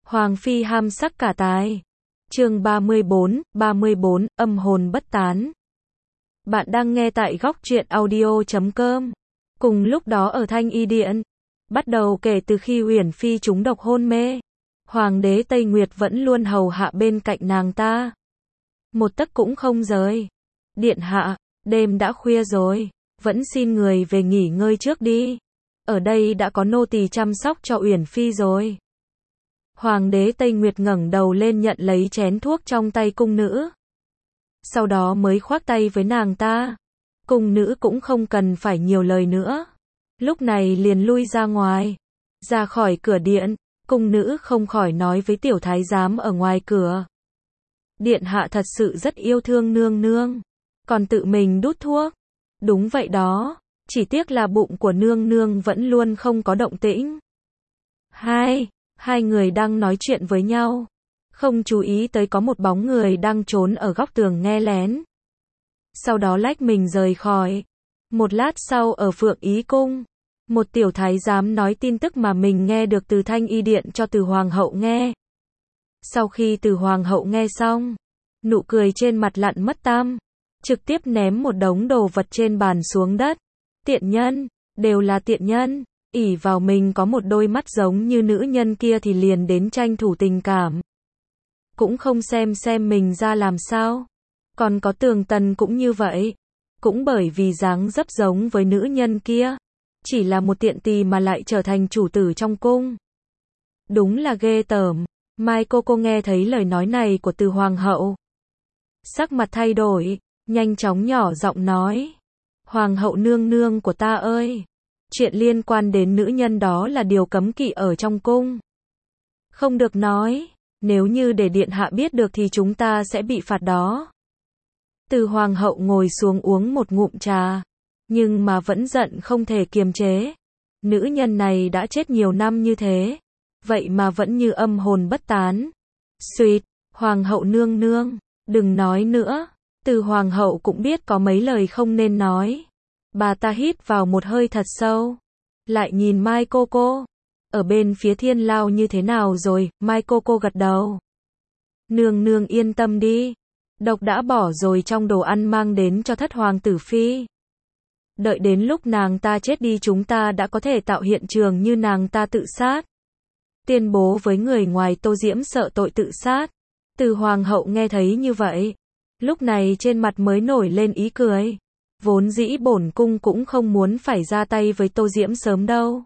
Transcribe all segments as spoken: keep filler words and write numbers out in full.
Hoàng phi ham sắc cả tài. Chương ba mươi bốn, ba mươi bốn, âm hồn bất tán. Bạn đang nghe tại góc truyện audio chấm com. Cùng lúc đó ở Thanh Y Điện, bắt đầu kể từ khi Uyển Phi trúng độc hôn mê, Hoàng đế Tây Nguyệt vẫn luôn hầu hạ bên cạnh nàng ta, một tấc cũng không rời. Điện hạ, đêm đã khuya rồi, vẫn xin người về nghỉ ngơi trước đi. Ở đây đã có nô tỳ chăm sóc cho Uyển Phi rồi. Hoàng đế Tây Nguyệt ngẩng đầu lên nhận lấy chén thuốc trong tay cung nữ. Sau đó mới khoác tay với nàng ta. Cung nữ cũng không cần phải nhiều lời nữa. Lúc này liền lui ra ngoài. Ra khỏi cửa điện, cung nữ không khỏi nói với tiểu thái giám ở ngoài cửa. Điện hạ thật sự rất yêu thương nương nương. Còn tự mình đút thuốc. Đúng vậy đó. Chỉ tiếc là bụng của nương nương vẫn luôn không có động tĩnh. Hai, hai người đang nói chuyện với nhau. Không chú ý tới có một bóng người đang trốn ở góc tường nghe lén. Sau đó lách mình rời khỏi. Một lát sau ở Phượng Ý Cung, một tiểu thái giám nói tin tức mà mình nghe được từ Thanh Y Điện cho từ Hoàng hậu nghe. Sau khi từ Hoàng hậu nghe xong, nụ cười trên mặt lặn mất tăm, trực tiếp ném một đống đồ vật trên bàn xuống đất. Tiện nhân, đều là tiện nhân, ỷ vào mình có một đôi mắt giống như nữ nhân kia thì liền đến tranh thủ tình cảm. Cũng không xem xem mình ra làm sao. Còn có Tường Tần cũng như vậy. Cũng bởi vì dáng dấp giống với nữ nhân kia. Chỉ là một tiện tỳ mà lại trở thành chủ tử trong cung. Đúng là ghê tởm. Mai cô cô nghe thấy lời nói này của từ Hoàng hậu. Sắc mặt thay đổi, nhanh chóng nhỏ giọng nói. Hoàng hậu nương nương của ta ơi. Chuyện liên quan đến nữ nhân đó là điều cấm kỵ ở trong cung. Không được nói. Nếu như để điện hạ biết được thì chúng ta sẽ bị phạt đó. Từ Hoàng hậu ngồi xuống uống một ngụm trà. Nhưng mà vẫn giận không thể kiềm chế. Nữ nhân này đã chết nhiều năm như thế. Vậy mà vẫn như âm hồn bất tán. Xuyệt, Hoàng hậu nương nương, đừng nói nữa. Từ Hoàng hậu cũng biết có mấy lời không nên nói. Bà ta hít vào một hơi thật sâu. Lại nhìn Mai cô cô. Ở bên phía Thiên Lao như thế nào rồi? Mai cô cô gật đầu. Nương nương yên tâm đi. Độc đã bỏ rồi trong đồ ăn mang đến cho thất hoàng tử phi. Đợi đến lúc nàng ta chết đi chúng ta đã có thể tạo hiện trường như nàng ta tự sát. Tuyên bố với người ngoài Tô Diễm sợ tội tự sát. Từ Hoàng hậu nghe thấy như vậy. Lúc này trên mặt mới nổi lên ý cười. Vốn dĩ bổn cung cũng không muốn phải ra tay với Tô Diễm sớm đâu.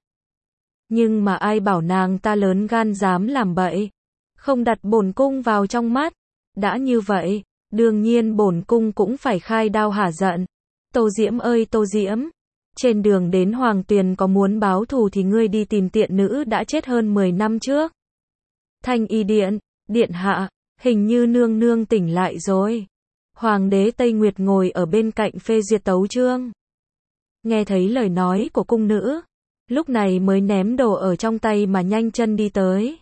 Nhưng mà ai bảo nàng ta lớn gan dám làm bậy. Không đặt bổn cung vào trong mắt. Đã như vậy, đương nhiên bổn cung cũng phải khai đao hả giận. Tô Diễm ơi Tô Diễm. Trên đường đến Hoàng Tuyền có muốn báo thù thì ngươi đi tìm tiện nữ đã chết hơn mười năm trước. Thanh Y Điện, điện hạ, hình như nương nương tỉnh lại rồi. Hoàng đế Tây Nguyệt ngồi ở bên cạnh phê duyệt tấu chương. Nghe thấy lời nói của cung nữ, lúc này mới ném đồ ở trong tay mà nhanh chân đi tới.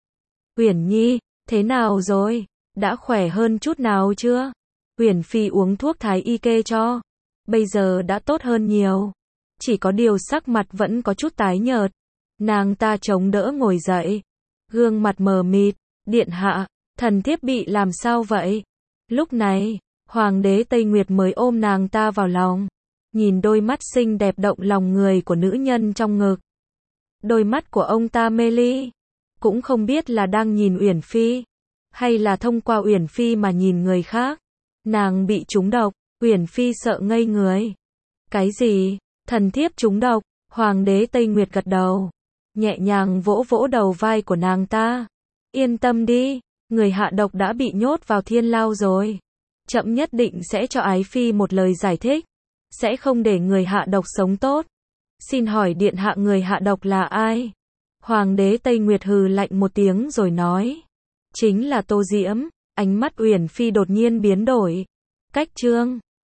Uyển Nhi, thế nào rồi? Đã khỏe hơn chút nào chưa? Uyển Phi uống thuốc thái y kê cho. Bây giờ đã tốt hơn nhiều. Chỉ có điều sắc mặt vẫn có chút tái nhợt. Nàng ta chống đỡ ngồi dậy. Gương mặt mờ mịt. Điện hạ, thần thiếp bị làm sao vậy? Lúc này, Hoàng đế Tây Nguyệt mới ôm nàng ta vào lòng. Nhìn đôi mắt xinh đẹp động lòng người của nữ nhân trong ngực. Đôi mắt của ông ta mê ly. Cũng không biết là đang nhìn Uyển Phi. Hay là thông qua Uyển Phi mà nhìn người khác. Nàng bị trúng độc. Uyển Phi sợ ngây người. Cái gì? Thần thiếp trúng độc. Hoàng đế Tây Nguyệt gật đầu. Nhẹ nhàng vỗ vỗ đầu vai của nàng ta. Yên tâm đi. Người hạ độc đã bị nhốt vào Thiên Lao rồi. Trẫm nhất định sẽ cho Ái Phi một lời giải thích. Sẽ không để người hạ độc sống tốt. Xin hỏi điện hạ người hạ độc là ai? Hoàng đế Tây Nguyệt hừ lạnh một tiếng rồi nói. Chính là Tô Diễm. Ánh mắt Uyển Phi đột nhiên biến đổi. Cách chương.